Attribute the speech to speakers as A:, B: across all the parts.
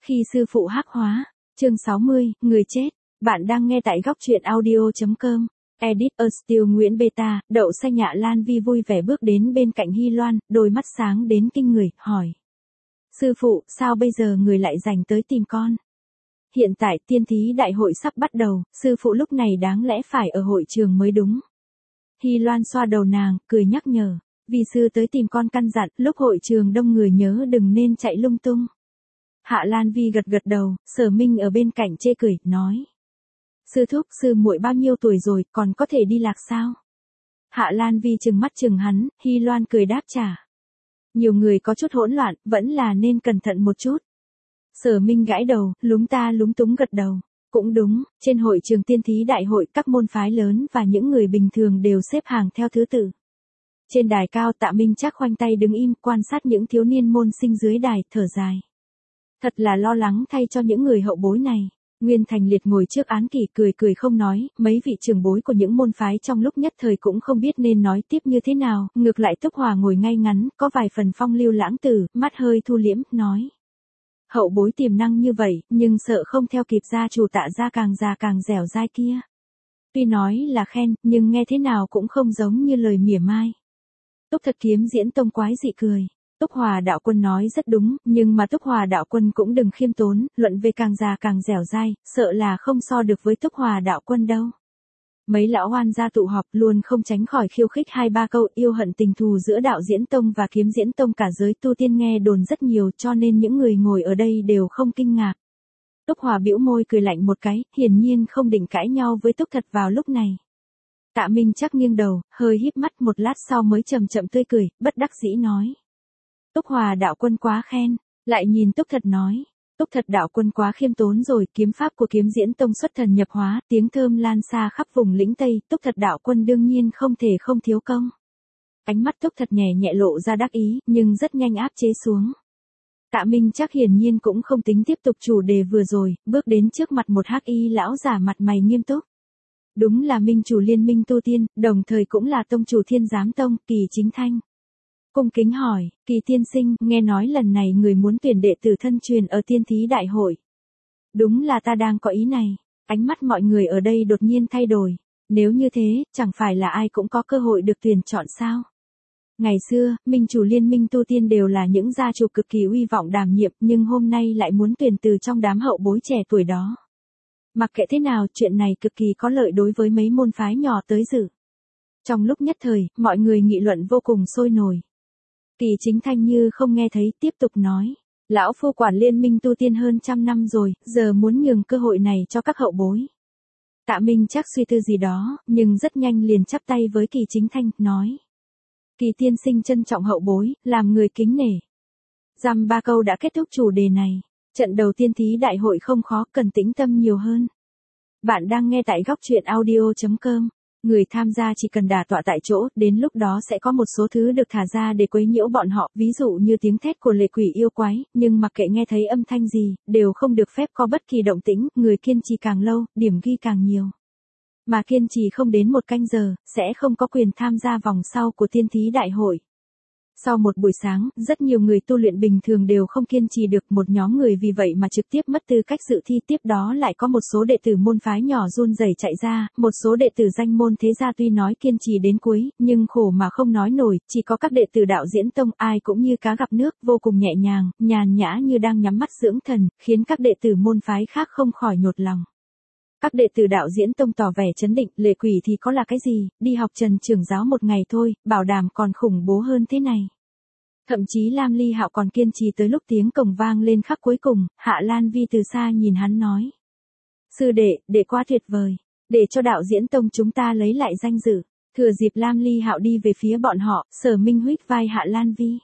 A: Khi sư phụ hắc hóa, chương 60, người chết. Bạn đang nghe tại góc truyện audio.com. Edit a Still Nguyễn Beta, đậu xanh Nhạ Lan Vi vui vẻ bước đến bên cạnh Hy Loan, đôi mắt sáng đến kinh người, hỏi. Sư phụ, sao bây giờ người lại dành tới tìm con? Hiện tại tiên thí đại hội sắp bắt đầu, sư phụ lúc này đáng lẽ phải ở hội trường mới đúng. Hy Loan xoa đầu nàng, cười nhắc nhở. Vi sư tới tìm con căn dặn, lúc hội trường đông người nhớ đừng nên chạy lung tung. Hạ Lan Vi gật gật đầu, Sở Minh ở bên cạnh chê cười, nói. Sư thúc, sư muội bao nhiêu tuổi rồi, còn có thể đi lạc sao? Hạ Lan Vi trừng mắt trừng hắn, Hy Loan cười đáp trả. Nhiều người có chút hỗn loạn, vẫn là nên cẩn thận một chút. Sở Minh gãi đầu, lúng ta lúng túng gật đầu. Cũng đúng, trên hội trường tiên thí đại hội các môn phái lớn và những người bình thường đều xếp hàng theo thứ tự. Trên đài cao Tạ Minh Trác khoanh tay đứng im quan sát những thiếu niên môn sinh dưới đài, thở dài. Thật là lo lắng thay cho những người hậu bối này. Nguyên Thành Liệt ngồi trước án kỷ cười cười không nói, mấy vị trưởng bối của những môn phái trong lúc nhất thời cũng không biết nên nói tiếp như thế nào, ngược lại Túc Hòa ngồi ngay ngắn, có vài phần phong lưu lãng tử, mắt hơi thu liễm, nói. Hậu bối tiềm năng như vậy, nhưng sợ không theo kịp gia chủ Tạ gia càng già càng dẻo dai kia. Tuy nói là khen, nhưng nghe thế nào cũng không giống như lời mỉa mai. Túc Thật Kiếm Diễn Tông quái dị cười. Túc Hòa đạo quân nói rất đúng, nhưng mà Túc Hòa đạo quân cũng đừng khiêm tốn, luận về càng già càng dẻo dai, sợ là không so được với Túc Hòa đạo quân đâu. Mấy lão hoan gia tụ họp luôn không tránh khỏi khiêu khích 2-3 câu yêu hận tình thù giữa đạo diễn tông và kiếm diễn tông, cả giới tu tiên nghe đồn rất nhiều, cho nên những người ngồi ở đây đều không kinh ngạc. Túc Hòa bĩu môi cười lạnh một cái, hiển nhiên không định cãi nhau với Túc Thật vào lúc này. Tạ Minh Trác nghiêng đầu, hơi híp mắt một lát sau mới chậm chậm tươi cười, bất đắc dĩ nói. Túc Hòa đạo quân quá khen, lại nhìn Túc Thật nói. Túc Thật đạo quân quá khiêm tốn rồi, kiếm pháp của kiếm diễn tông xuất thần nhập hóa, tiếng thơm lan xa khắp vùng lĩnh Tây, Túc Thật đạo quân đương nhiên không thể không thiếu công. Ánh mắt Túc Thật nhẹ nhẹ lộ ra đắc ý, nhưng rất nhanh áp chế xuống. Tạ Minh Trác hiển nhiên cũng không tính tiếp tục chủ đề vừa rồi, bước đến trước mặt một hắc y lão giả mặt mày nghiêm túc. Đúng là minh chủ Liên Minh Tu Tiên, đồng thời cũng là tông chủ Thiên Giám Tông, Kỳ Chính Thanh. Cung kính hỏi, Kỳ tiên sinh, nghe nói lần này người muốn tuyển đệ tử thân truyền ở tiên thí đại hội. Đúng là ta đang có ý này. Ánh mắt mọi người ở đây đột nhiên thay đổi. Nếu như thế, chẳng phải là ai cũng có cơ hội được tuyển chọn sao? Ngày xưa, minh chủ Liên Minh Tu Tiên đều là những gia chủ cực kỳ uy vọng đảm nhiệm, nhưng hôm nay lại muốn tuyển từ trong đám hậu bối trẻ tuổi đó. Mặc kệ thế nào, chuyện này cực kỳ có lợi đối với mấy môn phái nhỏ tới dự. Trong lúc nhất thời, mọi người nghị luận vô cùng sôi nổi. Kỳ Chính Thanh như không nghe thấy, tiếp tục nói. Lão phu quản Liên Minh Tu Tiên hơn 100 năm rồi, giờ muốn nhường cơ hội này cho các hậu bối. Tạ Minh Trác suy tư gì đó, nhưng rất nhanh liền chắp tay với Kỳ Chính Thanh, nói. Kỳ tiên sinh trân trọng hậu bối, làm người kính nể. Dăm ba câu đã kết thúc chủ đề này. Trận đầu tiên thí đại hội không khó, cần tĩnh tâm nhiều hơn. Bạn đang nghe tại góc truyện audio.com. Người tham gia chỉ cần đả tọa tại chỗ, đến lúc đó sẽ có một số thứ được thả ra để quấy nhiễu bọn họ, ví dụ như tiếng thét của lệ quỷ yêu quái, nhưng mặc kệ nghe thấy âm thanh gì, đều không được phép có bất kỳ động tĩnh, người kiên trì càng lâu, điểm ghi càng nhiều. Mà kiên trì không đến 1 canh giờ, sẽ không có quyền tham gia vòng sau của tiên thí đại hội. Sau một buổi sáng, rất nhiều người tu luyện bình thường đều không kiên trì được, một nhóm người vì vậy mà trực tiếp mất tư cách dự thi, tiếp đó lại có một số đệ tử môn phái nhỏ run rẩy chạy ra, một số đệ tử danh môn thế gia tuy nói kiên trì đến cuối, nhưng khổ mà không nói nổi, chỉ có các đệ tử đạo diễn tông ai cũng như cá gặp nước, vô cùng nhẹ nhàng, nhàn nhã như đang nhắm mắt dưỡng thần, khiến các đệ tử môn phái khác không khỏi nhột lòng. Các đệ tử đạo diễn tông tỏ vẻ trấn định, lệ quỷ thì có là cái gì, đi học Trần trưởng giáo một ngày thôi, bảo đảm còn khủng bố hơn thế này. Thậm chí Lam Ly Hạo còn kiên trì tới lúc tiếng cổng vang lên khắc cuối cùng, Hạ Lan Vi từ xa nhìn hắn nói. Sư đệ quá tuyệt vời, để cho đạo diễn tông chúng ta lấy lại danh dự. Thừa dịp Lam Ly Hạo đi về phía bọn họ, Sở Minh huýt vai Hạ Lan Vi.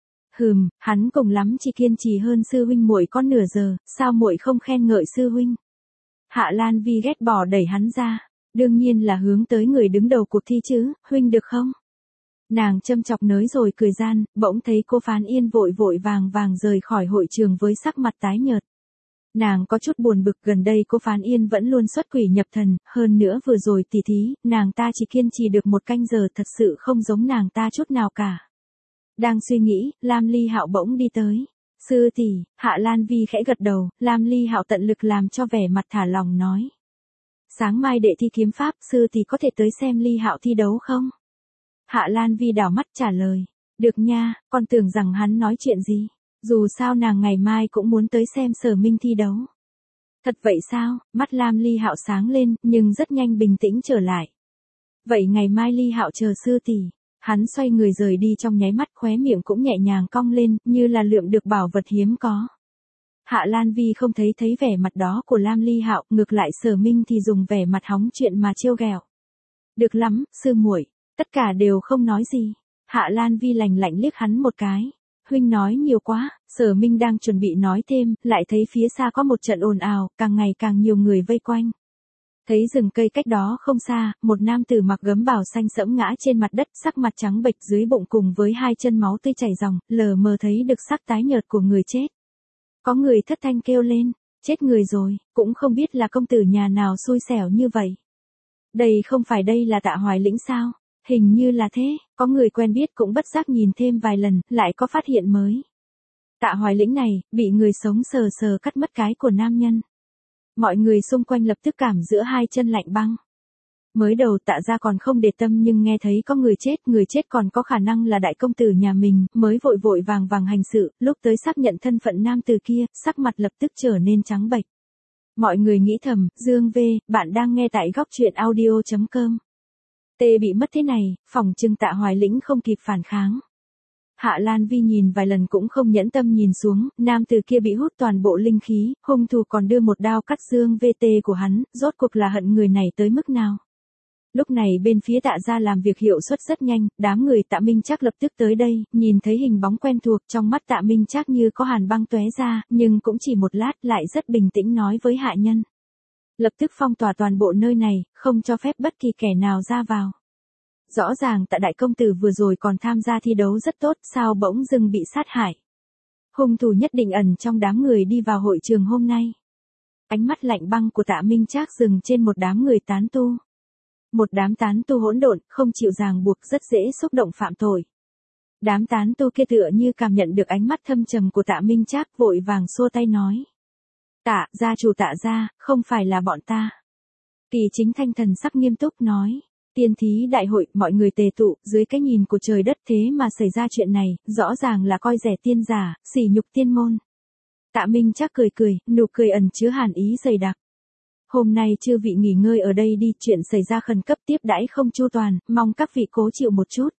A: Hắn cùng lắm chỉ kiên trì hơn sư huynh muội có nửa giờ, sao muội không khen ngợi sư huynh? Hạ Lan Vi ghét bỏ đẩy hắn ra, đương nhiên là hướng tới người đứng đầu cuộc thi chứ, huynh được không? Nàng châm chọc nới rồi cười gian, bỗng thấy cô Phán Yên vội vội vàng vàng rời khỏi hội trường với sắc mặt tái nhợt. Nàng có chút buồn bực, gần đây cô Phán Yên vẫn luôn xuất quỷ nhập thần, hơn nữa vừa rồi tỉ thí, nàng ta chỉ kiên trì được 1 canh giờ, thật sự không giống nàng ta chút nào cả. Đang suy nghĩ, Lam Ly Hạo bỗng đi tới. Sư tỷ, Hạ Lan Vi khẽ gật đầu, Lam Ly Hạo tận lực làm cho vẻ mặt thả lỏng nói. Sáng mai đệ thi kiếm pháp, sư tỷ có thể tới xem Ly Hạo thi đấu không? Hạ Lan Vi đảo mắt trả lời. Được nha, con tưởng rằng hắn nói chuyện gì. Dù sao nàng ngày mai cũng muốn tới xem Sở Minh thi đấu. Thật vậy sao? Mắt Lam Ly Hạo sáng lên, nhưng rất nhanh bình tĩnh trở lại. Vậy ngày mai Ly Hạo chờ sư tỷ. Hắn xoay người rời đi trong nháy mắt, khóe miệng cũng nhẹ nhàng cong lên, như là lượm được bảo vật hiếm có. Hạ Lan Vi không thấy vẻ mặt đó của Lam Ly Hạo, ngược lại Sở Minh thì dùng vẻ mặt hóng chuyện mà trêu ghẹo. Được lắm, sư muội, tất cả đều không nói gì. Hạ Lan Vi lạnh lạnh liếc hắn một cái. Huynh nói nhiều quá. Sở Minh đang chuẩn bị nói thêm, lại thấy phía xa có một trận ồn ào, càng ngày càng nhiều người vây quanh. Thấy rừng cây cách đó không xa, một nam tử mặc gấm bào xanh sẫm ngã trên mặt đất, sắc mặt trắng bệch dưới bụng cùng với hai chân máu tươi chảy ròng, lờ mờ thấy được sắc tái nhợt của người chết. Có người thất thanh kêu lên, chết người rồi, cũng không biết là công tử nhà nào xui xẻo như vậy. Đây là Tạ Hoài Lĩnh sao? Hình như là thế, có người quen biết cũng bất giác nhìn thêm vài lần, lại có phát hiện mới. Tạ Hoài Lĩnh này, bị người sống sờ sờ cắt mất cái của nam nhân. Mọi người xung quanh lập tức cảm giữa hai chân lạnh băng. Mới đầu Tạ gia còn không để tâm, nhưng nghe thấy có người chết còn có khả năng là đại công tử nhà mình, mới vội vàng hành sự, lúc tới xác nhận thân phận nam tử kia, sắc mặt lập tức trở nên trắng bệch. Mọi người nghĩ thầm, Dương V, bạn đang nghe tại góc truyện audio.com. Tê bị mất thế này, phòng trưng Tạ Hoài Lĩnh không kịp phản kháng. Hạ Lan Vi nhìn vài lần cũng không nhẫn tâm nhìn xuống, nam tử kia bị hút toàn bộ linh khí, hung thủ còn đưa một đao cắt Dương VT của hắn, rốt cuộc là hận người này tới mức nào. Lúc này bên phía Tạ gia làm việc hiệu suất rất nhanh, đám người Tạ Minh Trác lập tức tới đây, nhìn thấy hình bóng quen thuộc, trong mắt Tạ Minh Trác như có hàn băng tóe ra, nhưng cũng chỉ một lát lại rất bình tĩnh nói với hạ nhân. Lập tức phong tỏa toàn bộ nơi này, không cho phép bất kỳ kẻ nào ra vào. Rõ ràng Tạ đại công tử vừa rồi còn tham gia thi đấu rất tốt, sao bỗng dưng bị sát hại. Hung thủ nhất định ẩn trong đám người đi vào hội trường hôm nay. Ánh mắt lạnh băng của Tạ Minh Trác dừng trên một đám người tán tu. Một đám tán tu hỗn độn, không chịu ràng buộc, rất dễ xúc động phạm tội. Đám tán tu kia tựa như cảm nhận được ánh mắt thâm trầm của Tạ Minh Trác, vội vàng xua tay nói. Tạ, gia chủ Tạ gia, không phải là bọn ta. Kỳ Chính Thanh thần sắc nghiêm túc nói. Tiên thí đại hội, mọi người tề tụ, dưới cái nhìn của trời đất, thế mà xảy ra chuyện này, rõ ràng là coi rẻ tiên giả, sỉ nhục tiên môn. Tạ Minh Trác cười, nụ cười ẩn chứa hàn ý dày đặc. Hôm nay chư vị nghỉ ngơi ở đây đi, chuyện xảy ra khẩn cấp, tiếp đãi không chu toàn, mong các vị cố chịu một chút.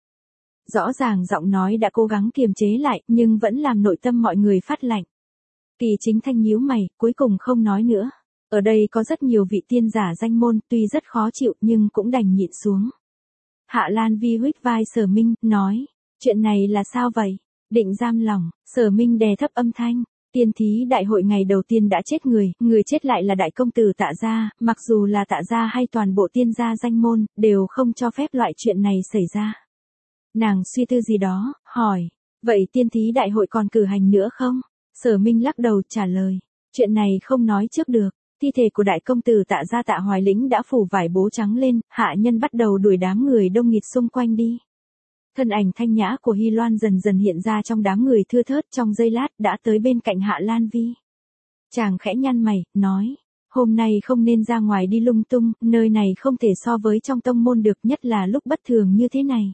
A: Rõ ràng giọng nói đã cố gắng kiềm chế lại, nhưng vẫn làm nội tâm mọi người phát lạnh. Kỳ Chính Thanh nhíu mày, cuối cùng không nói nữa. Ở đây có rất nhiều vị tiên giả danh môn, tuy rất khó chịu nhưng cũng đành nhịn xuống. Hạ Lan Vi huých vai Sở Minh, nói, chuyện này là sao vậy? Định giam lòng. Sở Minh đè thấp âm thanh. Tiên thí đại hội ngày đầu tiên đã chết người chết lại là đại công tử Tạ gia, mặc dù là Tạ gia hay toàn bộ tiên gia danh môn, đều không cho phép loại chuyện này xảy ra. Nàng suy tư gì đó, hỏi, vậy tiên thí đại hội còn cử hành nữa không? Sở Minh lắc đầu trả lời, chuyện này không nói trước được. Thi thể của đại công tử Tạ gia Tạ Hoài Lĩnh đã phủ vải bố trắng lên, hạ nhân bắt đầu đuổi đám người đông nghịt xung quanh đi. Thân ảnh thanh nhã của Hy Loan dần dần hiện ra trong đám người thưa thớt, trong giây lát đã tới bên cạnh Hạ Lan Vi. Chàng khẽ nhăn mày, nói, hôm nay không nên ra ngoài đi lung tung, nơi này không thể so với trong tông môn được, nhất là lúc bất thường như thế này.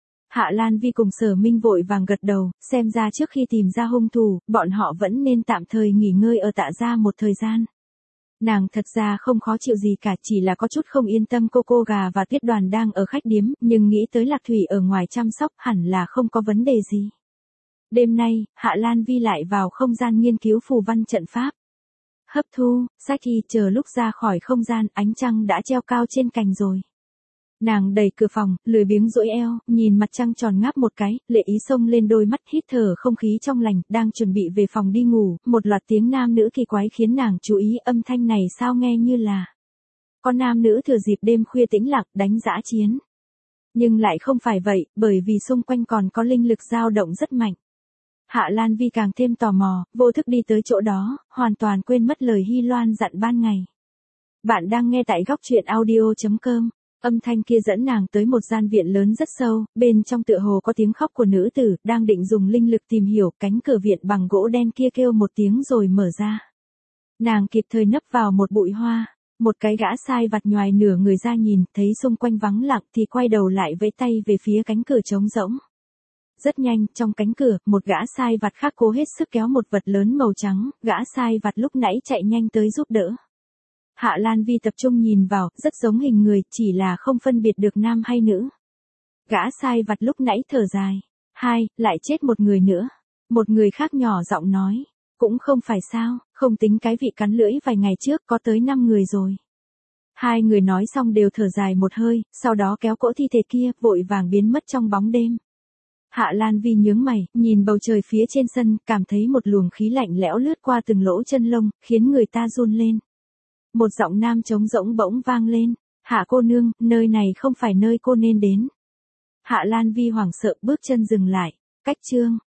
A: Hạ Lan Vi cùng Sở Minh vội vàng gật đầu, xem ra trước khi tìm ra hung thủ, bọn họ vẫn nên tạm thời nghỉ ngơi ở Tạ gia một thời gian. Nàng thật ra không khó chịu gì cả, chỉ là có chút không yên tâm cô gà và Tuyết Đoàn đang ở khách điếm, nhưng nghĩ tới Lạc Thủy ở ngoài chăm sóc hẳn là không có vấn đề gì. Đêm nay, Hạ Lan Vi lại vào không gian nghiên cứu phù văn trận pháp. Hấp thu, sách thi, chờ lúc ra khỏi không gian, ánh trăng đã treo cao trên cành rồi. Nàng đẩy cửa phòng, lười biếng duỗi eo, nhìn mặt trăng tròn ngáp một cái, lệ ý xông lên đôi mắt, hít thở không khí trong lành, đang chuẩn bị về phòng đi ngủ, một loạt tiếng nam nữ kỳ quái khiến nàng chú ý, âm thanh này sao nghe như là có nam nữ thừa dịp đêm khuya tĩnh lặng đánh dã chiến. Nhưng lại không phải vậy, bởi vì xung quanh còn có linh lực dao động rất mạnh. Hạ Lan Vi càng thêm tò mò, vô thức đi tới chỗ đó, hoàn toàn quên mất lời Hy Loan dặn ban ngày. Bạn đang nghe tại góc truyện audio.com. Âm thanh kia dẫn nàng tới một gian viện lớn rất sâu, bên trong tựa hồ có tiếng khóc của nữ tử, đang định dùng linh lực tìm hiểu, cánh cửa viện bằng gỗ đen kia kêu một tiếng rồi mở ra. Nàng kịp thời nấp vào một bụi hoa, một cái gã sai vặt nhoài nửa người ra nhìn, thấy xung quanh vắng lặng thì quay đầu lại vẫy tay về phía cánh cửa trống rỗng. Rất nhanh, trong cánh cửa, một gã sai vặt khác cố hết sức kéo một vật lớn màu trắng, gã sai vặt lúc nãy chạy nhanh tới giúp đỡ. Hạ Lan Vi tập trung nhìn vào, rất giống hình người, chỉ là không phân biệt được nam hay nữ. Gã sai vặt lúc nãy thở dài. Hai, lại chết một người nữa. Một người khác nhỏ giọng nói. Cũng không phải sao, không tính cái vị cắn lưỡi vài ngày trước có tới 5 người rồi. Hai người nói xong đều thở dài một hơi, sau đó kéo cỗ thi thể kia, vội vàng biến mất trong bóng đêm. Hạ Lan Vi nhướng mày, nhìn bầu trời phía trên sân, cảm thấy một luồng khí lạnh lẽo lướt qua từng lỗ chân lông, khiến người ta run lên. Một giọng nam trống rỗng bỗng vang lên. Hạ cô nương, nơi này không phải nơi cô nên đến. Hạ Lan Vi hoảng sợ bước chân dừng lại. Cách chương.